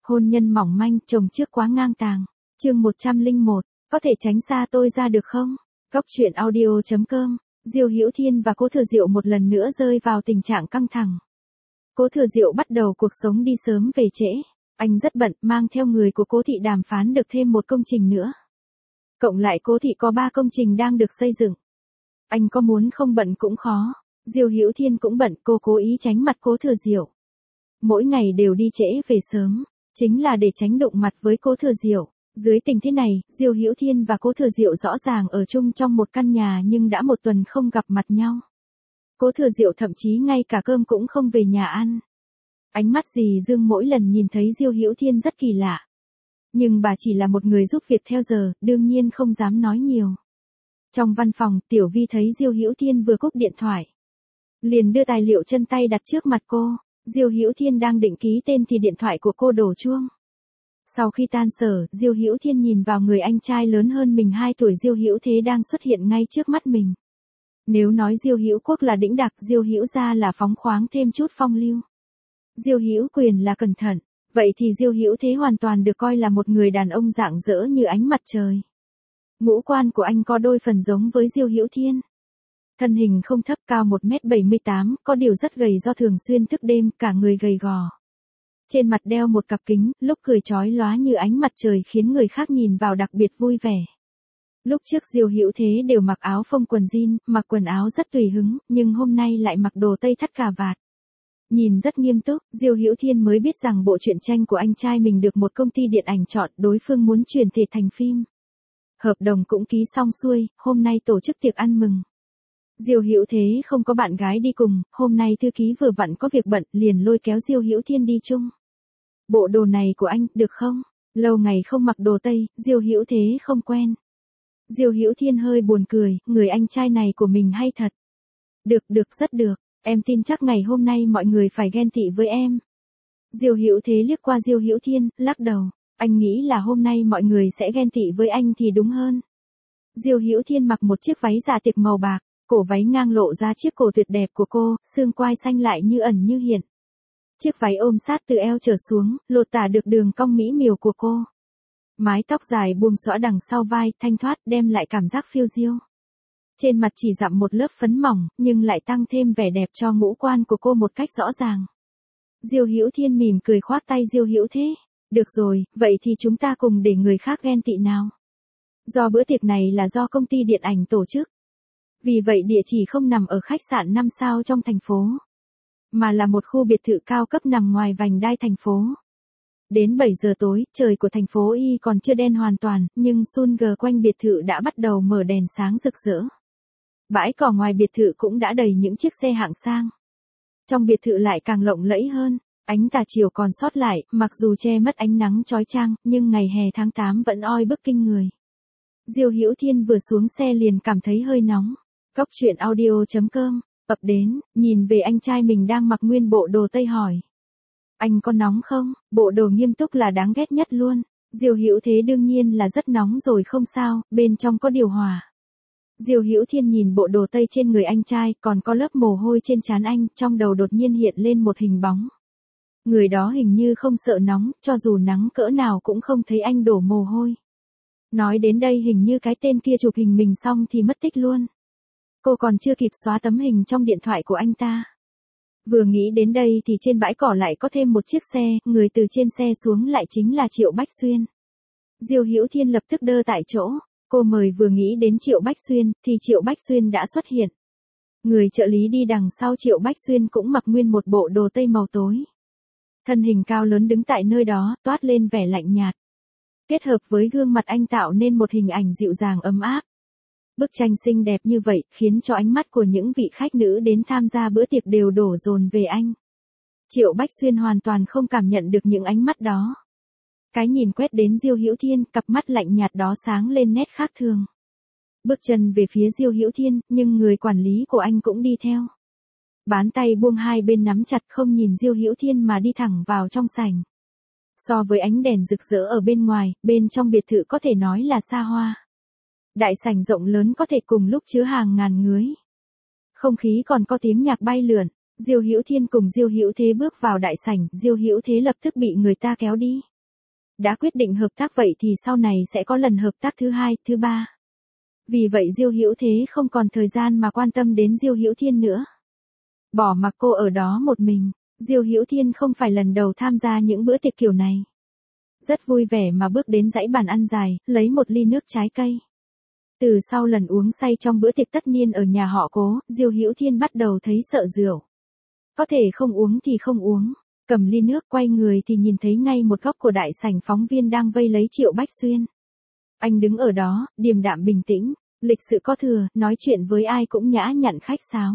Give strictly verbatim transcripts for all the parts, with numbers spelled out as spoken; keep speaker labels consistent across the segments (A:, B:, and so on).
A: Hôn nhân mỏng manh, chồng trước quá ngang tàng. Chương một trăm lẻ một, có thể tránh xa tôi ra được không? Cóc truyện audio chấm com. Diêu Hữu Thiên và Cố Thừa Diệu một lần nữa rơi vào tình trạng căng thẳng. Cố Thừa Diệu bắt đầu cuộc sống đi sớm về trễ. Anh rất bận, mang theo người của Cố Thị đàm phán được thêm một công trình nữa. Cộng lại Cố Thị có ba công trình đang được xây dựng. Anh có muốn không bận cũng khó. Diêu Hữu Thiên cũng bận, cô cố ý tránh mặt Cố Thừa Diệu. Mỗi ngày đều đi trễ về sớm, chính là để tránh đụng mặt với Cố Thừa Diệu. Dưới tình thế này, Diêu Hữu Thiên và Cố Thừa Diệu rõ ràng ở chung trong một căn nhà nhưng đã một tuần không gặp mặt nhau. Cố Thừa Diệu thậm chí ngay cả cơm cũng không về nhà ăn. Ánh mắt dì Dương mỗi lần nhìn thấy Diêu Hữu Thiên rất kỳ lạ. Nhưng bà chỉ là một người giúp việc theo giờ, đương nhiên không dám nói nhiều. Trong văn phòng, Tiểu Vi thấy Diêu Hữu Thiên vừa cúp điện thoại, liền đưa tài liệu chân tay đặt trước mặt cô. Diêu Hữu Thiên đang định ký tên thì điện thoại của cô đổ chuông. Sau khi tan sở, Diêu Hữu Thiên nhìn vào người anh trai lớn hơn mình hai tuổi Diêu Hữu Thế đang xuất hiện ngay trước mắt mình. Nếu nói Diêu Hữu Quốc là đĩnh đạc, Diêu Hữu Gia là phóng khoáng thêm chút phong lưu. Diêu Hữu Quyền là cẩn thận, vậy thì Diêu Hữu Thế hoàn toàn được coi là một người đàn ông rạng rỡ như ánh mặt trời. Ngũ quan của anh có đôi phần giống với Diêu Hữu Thiên. Thân hình không thấp, cao một mét bảy mươi tám, có điều rất gầy do thường xuyên thức đêm, cả người gầy gò. Trên mặt đeo một cặp kính, lúc cười chói lóa như ánh mặt trời khiến người khác nhìn vào đặc biệt vui vẻ. Lúc trước Diêu Hữu Thế đều mặc áo phông quần jean, mặc quần áo rất tùy hứng, nhưng hôm nay lại mặc đồ tây thắt cà vạt. Nhìn rất nghiêm túc, Diêu Hữu Thiên mới biết rằng bộ truyện tranh của anh trai mình được một công ty điện ảnh chọn, đối phương muốn chuyển thể thành phim. Hợp đồng cũng ký xong xuôi, hôm nay tổ chức tiệc ăn mừng. Diêu Hữu Thế không có bạn gái đi cùng, hôm nay thư ký vừa vặn có việc bận, liền lôi kéo Diêu Hữu Thiên đi chung. Bộ đồ này của anh, được không? Lâu ngày không mặc đồ tây, Diêu Hữu Thế không quen. Diêu Hữu Thiên hơi buồn cười, người anh trai này của mình hay thật. Được, được, rất được, em tin chắc ngày hôm nay mọi người phải ghen tị với em. Diêu Hữu Thế liếc qua Diêu Hữu Thiên, lắc đầu, anh nghĩ là hôm nay mọi người sẽ ghen tị với anh thì đúng hơn. Diêu Hữu Thiên mặc một chiếc váy dạ tiệc màu bạc. Cổ váy ngang lộ ra chiếc cổ tuyệt đẹp của cô, xương quai xanh lại như ẩn như hiện. Chiếc váy ôm sát từ eo trở xuống, lột tả được đường cong mỹ miều của cô. Mái tóc dài buông xõa đằng sau vai, thanh thoát, đem lại cảm giác phiêu diêu. Trên mặt chỉ dặm một lớp phấn mỏng, nhưng lại tăng thêm vẻ đẹp cho ngũ quan của cô một cách rõ ràng. Diêu Hữu Thiên mỉm cười khoác tay Diêu Hữu Thế. Được rồi, vậy thì chúng ta cùng để người khác ghen tị nào. Do bữa tiệc này là do công ty điện ảnh tổ chức. Vì vậy địa chỉ không nằm ở khách sạn năm sao trong thành phố, mà là một khu biệt thự cao cấp nằm ngoài vành đai thành phố. Đến bảy giờ tối, trời của thành phố Y còn chưa đen hoàn toàn, nhưng sun gờ quanh biệt thự đã bắt đầu mở đèn sáng rực rỡ. Bãi cỏ ngoài biệt thự cũng đã đầy những chiếc xe hạng sang. Trong biệt thự lại càng lộng lẫy hơn, ánh tà chiều còn sót lại, mặc dù che mất ánh nắng chói chang, nhưng ngày hè tháng tám vẫn oi bức kinh người. Diêu Hữu Thiên vừa xuống xe liền cảm thấy hơi nóng. Cóc truyện audio chấm com, ập đến, nhìn về anh trai mình đang mặc nguyên bộ đồ tây hỏi. Anh có nóng không? Bộ đồ nghiêm túc là đáng ghét nhất luôn. Diêu Hữu Thế đương nhiên là rất nóng rồi không sao, bên trong có điều hòa. Diêu Hữu Thiên nhìn bộ đồ tây trên người anh trai, còn có lớp mồ hôi trên trán anh, trong đầu đột nhiên hiện lên một hình bóng. Người đó hình như không sợ nóng, cho dù nắng cỡ nào cũng không thấy anh đổ mồ hôi. Nói đến đây hình như cái tên kia chụp hình mình xong thì mất tích luôn. Cô còn chưa kịp xóa tấm hình trong điện thoại của anh ta. Vừa nghĩ đến đây thì trên bãi cỏ lại có thêm một chiếc xe, người từ trên xe xuống lại chính là Triệu Bách Xuyên. Diêu Hữu Thiên lập tức đơ tại chỗ, cô mời vừa nghĩ đến Triệu Bách Xuyên, thì Triệu Bách Xuyên đã xuất hiện. Người trợ lý đi đằng sau Triệu Bách Xuyên cũng mặc nguyên một bộ đồ tây màu tối. Thân hình cao lớn đứng tại nơi đó, toát lên vẻ lạnh nhạt. Kết hợp với gương mặt anh tạo nên một hình ảnh dịu dàng ấm áp. Bức tranh xinh đẹp như vậy, khiến cho ánh mắt của những vị khách nữ đến tham gia bữa tiệc đều đổ dồn về anh. Triệu Bách Xuyên hoàn toàn không cảm nhận được những ánh mắt đó. Cái nhìn quét đến Diêu Hữu Thiên, cặp mắt lạnh nhạt đó sáng lên nét khác thường. Bước chân về phía Diêu Hữu Thiên, nhưng người quản lý của anh cũng đi theo. Bán tay buông hai bên nắm chặt không nhìn Diêu Hữu Thiên mà đi thẳng vào trong sảnh. So với ánh đèn rực rỡ ở bên ngoài, bên trong biệt thự có thể nói là xa hoa. Đại sảnh rộng lớn có thể cùng lúc chứa hàng ngàn người. Không khí còn có tiếng nhạc bay lượn. Diêu Hữu Thiên cùng Diêu Hữu Thế bước vào đại sảnh, Diêu Hữu Thế lập tức bị người ta kéo đi. Đã quyết định hợp tác vậy thì sau này sẽ có lần hợp tác thứ hai, thứ ba. Vì vậy Diêu Hữu Thế không còn thời gian mà quan tâm đến Diêu Hữu Thiên nữa. Bỏ mặc cô ở đó một mình, Diêu Hữu Thiên không phải lần đầu tham gia những bữa tiệc kiểu này. Rất vui vẻ mà bước đến dãy bàn ăn dài, lấy một ly nước trái cây. Từ sau lần uống say trong bữa tiệc tất niên ở nhà họ Cố, Diêu Hữu Thiên bắt đầu thấy sợ rượu. Có thể không uống thì không uống, cầm ly nước quay người thì nhìn thấy ngay một góc của đại sảnh phóng viên đang vây lấy Triệu Bách Xuyên. Anh đứng ở đó, điềm đạm bình tĩnh, lịch sự có thừa, nói chuyện với ai cũng nhã nhặn khách sáo.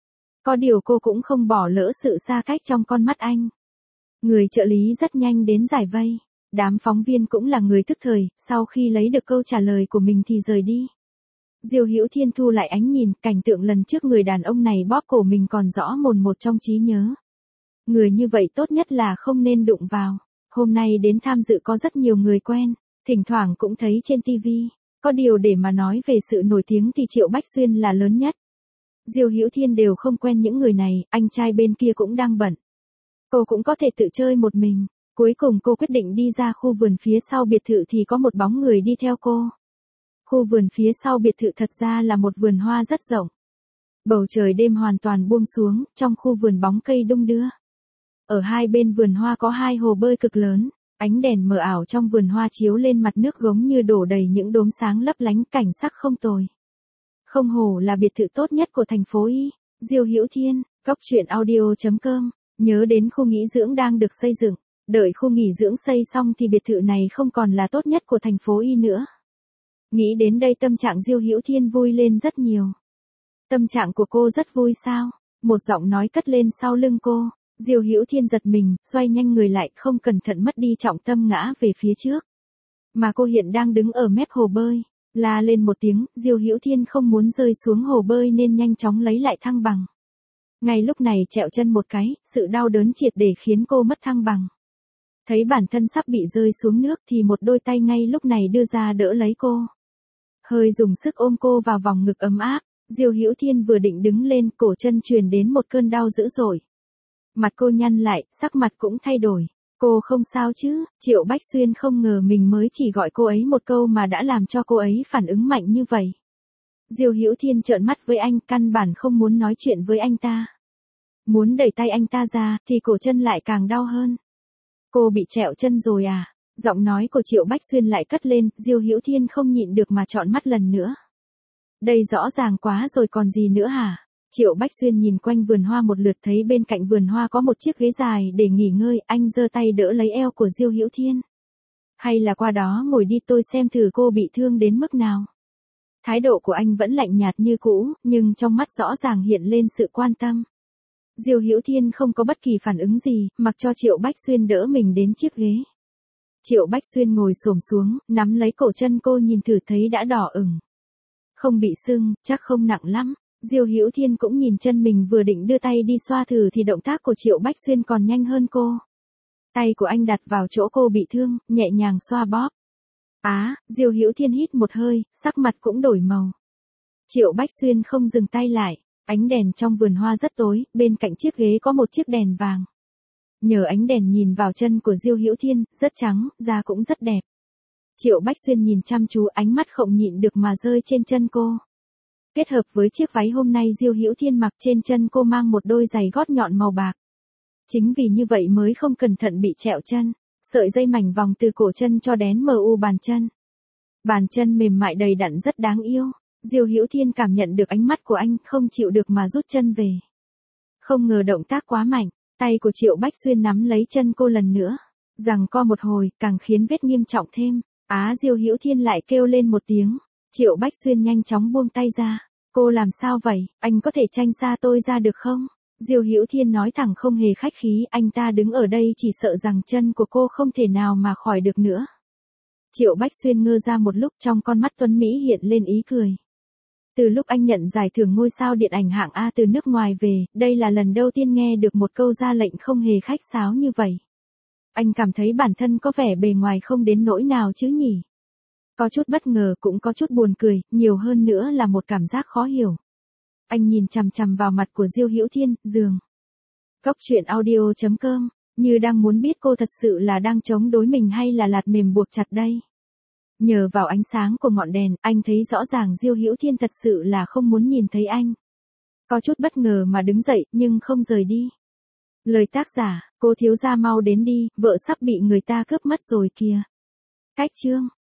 A: Có điều cô cũng không bỏ lỡ sự xa cách trong con mắt anh. Người trợ lý rất nhanh đến giải vây. Đám phóng viên cũng là người thức thời, sau khi lấy được câu trả lời của mình thì rời đi. Diêu Hữu Thiên thu lại ánh nhìn, cảnh tượng lần trước người đàn ông này bóp cổ mình còn rõ mồn một trong trí nhớ. Người như vậy tốt nhất là không nên đụng vào. Hôm nay đến tham dự có rất nhiều người quen, thỉnh thoảng cũng thấy trên ti vi. Có điều để mà nói về sự nổi tiếng thì Triệu Bách Xuyên là lớn nhất. Diêu Hữu Thiên đều không quen những người này, anh trai bên kia cũng đang bận. Cô cũng có thể tự chơi một mình. Cuối cùng cô quyết định đi ra khu vườn phía sau biệt thự thì có một bóng người đi theo cô. Khu vườn phía sau biệt thự thật ra là một vườn hoa rất rộng. Bầu trời đêm hoàn toàn buông xuống, trong khu vườn bóng cây đung đưa. Ở hai bên vườn hoa có hai hồ bơi cực lớn, ánh đèn mờ ảo trong vườn hoa chiếu lên mặt nước giống như đổ đầy những đốm sáng lấp lánh, cảnh sắc không tồi. Không hổ là biệt thự tốt nhất của thành phố Y. Diêu Hữu Thiên, Cóc Truyện Audio chấm com, nhớ đến khu nghỉ dưỡng đang được xây dựng. Đợi khu nghỉ dưỡng xây xong thì biệt thự này không còn là tốt nhất của thành phố Y nữa. Nghĩ đến đây tâm trạng Diêu Hữu Thiên vui lên rất nhiều. Tâm trạng của cô rất vui sao? Một giọng nói cất lên sau lưng cô. Diêu Hữu Thiên giật mình, xoay nhanh người lại, không cẩn thận mất đi trọng tâm ngã về phía trước. Mà cô hiện đang đứng ở mép hồ bơi. La lên một tiếng, Diêu Hữu Thiên không muốn rơi xuống hồ bơi nên nhanh chóng lấy lại thăng bằng. Ngay lúc này trẹo chân một cái, sự đau đớn triệt để khiến cô mất thăng bằng. Thấy bản thân sắp bị rơi xuống nước thì một đôi tay ngay lúc này đưa ra đỡ lấy cô. Hơi dùng sức ôm cô vào vòng ngực ấm áp, Diêu Hữu Thiên vừa định đứng lên, cổ chân truyền đến một cơn đau dữ dội. Mặt cô nhăn lại, sắc mặt cũng thay đổi. Cô không sao chứ? Triệu Bách Xuyên không ngờ mình mới chỉ gọi cô ấy một câu mà đã làm cho cô ấy phản ứng mạnh như vậy. Diêu Hữu Thiên trợn mắt với anh, căn bản không muốn nói chuyện với anh ta. Muốn đẩy tay anh ta ra thì cổ chân lại càng đau hơn. Cô bị trẹo chân rồi à? Giọng nói của Triệu Bách Xuyên lại cất lên, Diêu Hữu Thiên không nhịn được mà trọn mắt lần nữa. Đây rõ ràng quá rồi còn gì nữa hả? Triệu Bách Xuyên nhìn quanh vườn hoa một lượt, thấy bên cạnh vườn hoa có một chiếc ghế dài để nghỉ ngơi, anh giơ tay đỡ lấy eo của Diêu Hữu Thiên. Hay là qua đó ngồi đi, tôi xem thử cô bị thương đến mức nào. Thái độ của anh vẫn lạnh nhạt như cũ, nhưng trong mắt rõ ràng hiện lên sự quan tâm. Diêu Hữu Thiên không có bất kỳ phản ứng gì, mặc cho Triệu Bách Xuyên đỡ mình đến chiếc ghế. Triệu Bách Xuyên ngồi xổm xuống, nắm lấy cổ chân cô, nhìn thử thấy đã đỏ ửng. Không bị sưng, chắc không nặng lắm. Diêu Hữu Thiên cũng nhìn chân mình, vừa định đưa tay đi xoa thử thì động tác của Triệu Bách Xuyên còn nhanh hơn cô. Tay của anh đặt vào chỗ cô bị thương, nhẹ nhàng xoa bóp. Á, à, Diêu Hữu Thiên hít một hơi, sắc mặt cũng đổi màu. Triệu Bách Xuyên không dừng tay lại, ánh đèn trong vườn hoa rất tối, bên cạnh chiếc ghế có một chiếc đèn vàng. Nhờ ánh đèn nhìn vào chân của Diêu Hữu Thiên, rất trắng, da cũng rất đẹp. Triệu Bách Xuyên nhìn chăm chú, ánh mắt không nhịn được mà rơi trên chân cô. Kết hợp với chiếc váy hôm nay Diêu Hữu Thiên mặc, trên chân cô mang một đôi giày gót nhọn màu bạc. Chính vì như vậy mới không cẩn thận bị trẹo chân, sợi dây mảnh vòng từ cổ chân cho đến mờ u bàn chân. Bàn chân mềm mại đầy đặn rất đáng yêu. Diêu Hữu Thiên cảm nhận được ánh mắt của anh, không chịu được mà rút chân về. Không ngờ động tác quá mạnh, tay của Triệu Bách Xuyên nắm lấy chân cô lần nữa. Giằng co một hồi, càng khiến vết nghiêm trọng thêm. Á, Diêu Hữu Thiên lại kêu lên một tiếng. Triệu Bách Xuyên nhanh chóng buông tay ra. Cô làm sao vậy, anh có thể tránh xa tôi ra được không? Diêu Hữu Thiên nói thẳng không hề khách khí, anh ta đứng ở đây chỉ sợ rằng chân của cô không thể nào mà khỏi được nữa. Triệu Bách Xuyên ngơ ra một lúc, trong con mắt tuấn Mỹ hiện lên ý cười. Từ lúc anh nhận giải thưởng ngôi sao điện ảnh hạng A từ nước ngoài về, đây là lần đầu tiên nghe được một câu ra lệnh không hề khách sáo như vậy. Anh cảm thấy bản thân có vẻ bề ngoài không đến nỗi nào chứ nhỉ? Có chút bất ngờ, cũng có chút buồn cười, nhiều hơn nữa là một cảm giác khó hiểu. Anh nhìn chằm chằm vào mặt của Diêu Hữu Thiên, giường. Cóc Truyện Audio chấm com Như đang muốn biết cô thật sự là đang chống đối mình hay là lạt mềm buộc chặt đây. Nhờ vào ánh sáng của ngọn đèn, anh thấy rõ ràng Diêu Hữu Thiên thật sự là không muốn nhìn thấy anh. Có chút bất ngờ mà đứng dậy, nhưng không rời đi. Lời tác giả, cô thiếu gia mau đến đi, vợ sắp bị người ta cướp mất rồi kìa. Cách chương